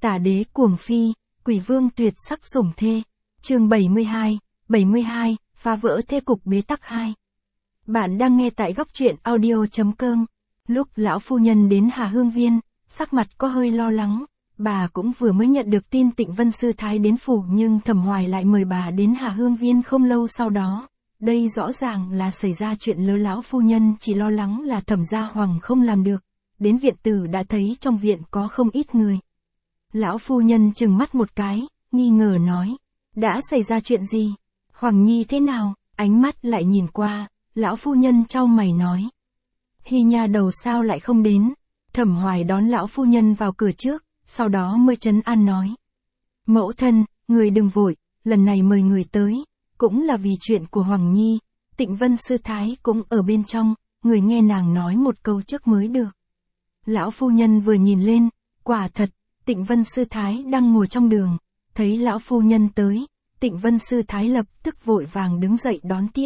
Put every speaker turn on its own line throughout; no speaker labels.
Tả đế cuồng phi, quỷ vương tuyệt sắc sủng thê. Chương 72, phá vỡ thế cục bế tắc 2. Bạn đang nghe tại góc truyện audio.com. Lúc lão phu nhân đến Hà Hương Viên, sắc mặt có hơi lo lắng, bà cũng vừa mới nhận được tin Tịnh Vân Sư Thái đến phủ, nhưng Thẩm Hoài lại mời bà đến Hà Hương Viên không lâu sau đó. Đây rõ ràng là xảy ra chuyện lớn. Lão phu nhân chỉ lo lắng là Thẩm Gia Hoàng không làm được. Đến viện tử đã thấy trong viện có không ít người. Lão phu nhân trừng mắt một cái, nghi ngờ nói, đã xảy ra chuyện gì? Hoàng Nhi thế nào? Ánh mắt lại nhìn qua, lão phu nhân chau mày nói, Hy nha đầu sao lại không đến? Thẩm Hoài đón lão phu nhân vào cửa trước, sau đó mới trấn an nói, mẫu thân, người đừng vội, lần này mời người tới, cũng là vì chuyện của Hoàng Nhi. Tịnh Vân Sư Thái cũng ở bên trong, người nghe nàng nói một câu trước mới được. Lão phu nhân vừa nhìn lên, quả thật, Tịnh Vân Sư Thái đang ngồi trong đường, thấy lão phu nhân tới, Tịnh Vân Sư Thái lập tức vội vàng đứng dậy đón tiếp.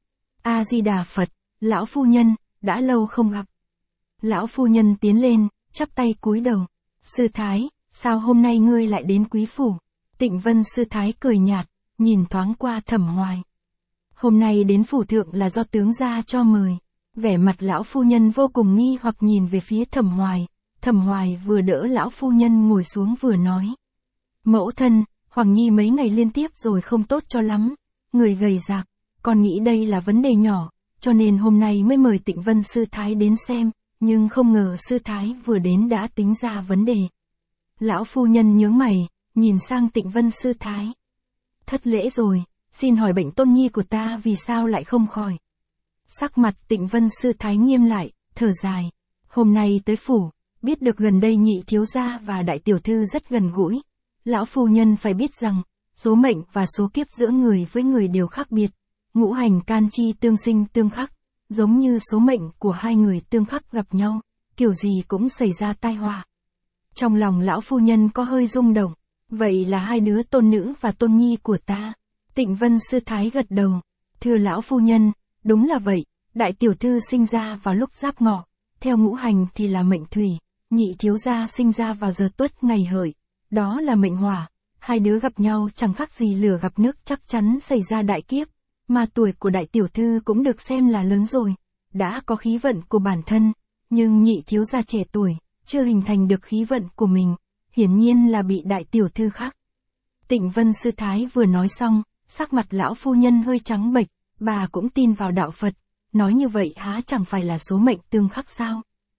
A Di Đà Phật, lão phu nhân, đã lâu không gặp. Lão phu nhân tiến lên, chắp tay cúi đầu. Sư Thái, sao hôm nay ngươi lại đến quý phủ? Tịnh Vân Sư Thái cười nhạt, nhìn thoáng qua Thẩm Hoài. Hôm nay đến phủ thượng là do tướng gia cho mời. Vẻ mặt lão phu nhân vô cùng nghi hoặc nhìn về phía Thẩm Hoài. Thẩm Hoài vừa đỡ lão phu nhân ngồi xuống vừa nói, mẫu thân, Hoàng Nhi mấy ngày liên tiếp rồi không tốt cho lắm, người gầy rạc, con nghĩ đây là vấn đề nhỏ, cho nên hôm nay mới mời Tịnh Vân Sư Thái đến xem, nhưng không ngờ Sư Thái vừa đến đã tính ra vấn đề. Lão phu nhân nhướng mày, nhìn sang Tịnh Vân Sư Thái. Thất lễ rồi, xin hỏi bệnh tôn nhi của ta vì sao lại không khỏi? Sắc mặt Tịnh Vân Sư Thái nghiêm lại, thở dài, hôm nay tới phủ, biết được gần đây nhị thiếu gia và đại tiểu thư rất gần gũi. Lão phu nhân phải biết rằng, số mệnh và số kiếp giữa người với người đều khác biệt. Ngũ hành can chi tương sinh tương khắc, giống như số mệnh của hai người tương khắc gặp nhau, kiểu gì cũng xảy ra tai họa. Trong lòng lão phu nhân có hơi rung động, vậy là hai đứa tôn nữ và tôn nhi của ta. Tịnh Vân Sư Thái gật đầu, thưa lão phu nhân, đúng là vậy, đại tiểu thư sinh ra vào lúc giáp ngọ, theo ngũ hành thì là mệnh thủy, nhị thiếu gia sinh ra vào giờ tuất ngày hợi, đó là mệnh hỏa, hai đứa gặp nhau chẳng khác gì lửa gặp nước, chắc chắn xảy ra đại kiếp, mà tuổi của đại tiểu thư cũng được xem là lớn rồi, đã có khí vận của bản thân, nhưng nhị thiếu gia trẻ tuổi, chưa hình thành được khí vận của mình, hiển nhiên là bị đại tiểu thư khác. Tịnh Vân Sư Thái vừa nói xong, sắc mặt lão phu nhân hơi trắng bệch, bà cũng tin vào đạo Phật, nói như vậy há chẳng phải là số mệnh tương khắc sao?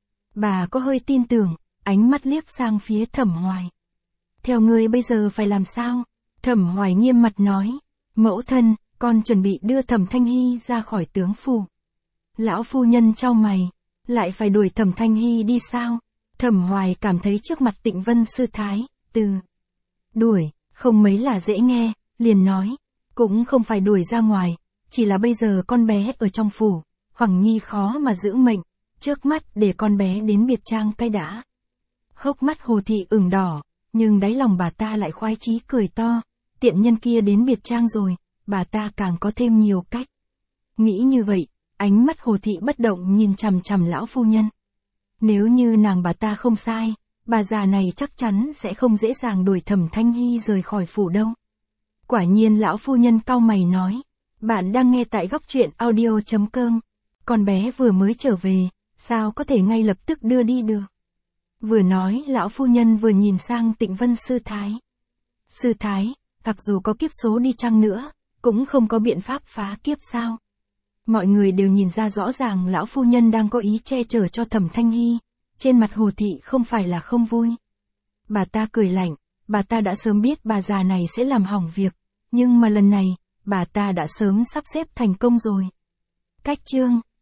Bà có hơi tin tưởng, ánh mắt liếc sang phía Thẩm Hoài. Theo ngươi bây giờ phải làm sao? Thẩm Hoài nghiêm mặt nói, mẫu thân, con chuẩn bị đưa Thẩm Thanh Hy ra khỏi tướng phủ. Lão phu nhân chau mày, lại phải đuổi Thẩm Thanh Hy đi sao? Thẩm Hoài cảm thấy trước mặt Tịnh Vân Sư Thái, từ đuổi, không mấy là dễ nghe, liền nói, cũng không phải đuổi ra ngoài, chỉ là bây giờ con bé ở trong phủ, Hoàng Nhi khó mà giữ mệnh, trước mắt để con bé đến biệt trang cái đã. Hốc mắt Hồ Thị ửng đỏ, nhưng đáy lòng bà ta lại khoái chí cười to, tiện nhân kia đến biệt trang rồi, bà ta càng có thêm nhiều cách. Nghĩ như vậy, ánh mắt Hồ Thị bất động nhìn chằm chằm lão phu nhân. Nếu như bà ta không sai, bà già này chắc chắn sẽ không dễ dàng đuổi Thẩm Thanh Hy rời khỏi phủ đâu. Quả nhiên lão phu nhân cau mày nói, bạn đang nghe tại góc truyện audio.com, con bé vừa mới trở về, sao có thể ngay lập tức đưa đi được? Vừa nói lão phu nhân vừa nhìn sang Tịnh Vân Sư Thái. Sư Thái, mặc dù có kiếp số đi chăng nữa, cũng không có biện pháp phá kiếp sao? Mọi người đều nhìn ra rõ ràng lão phu nhân đang có ý che chở cho Thẩm Thanh Hy, trên mặt Hồ Thị không phải là không vui. Bà ta cười lạnh, bà ta đã sớm biết bà già này sẽ làm hỏng việc, nhưng mà lần này, bà ta đã sớm sắp xếp thành công rồi. Cách chương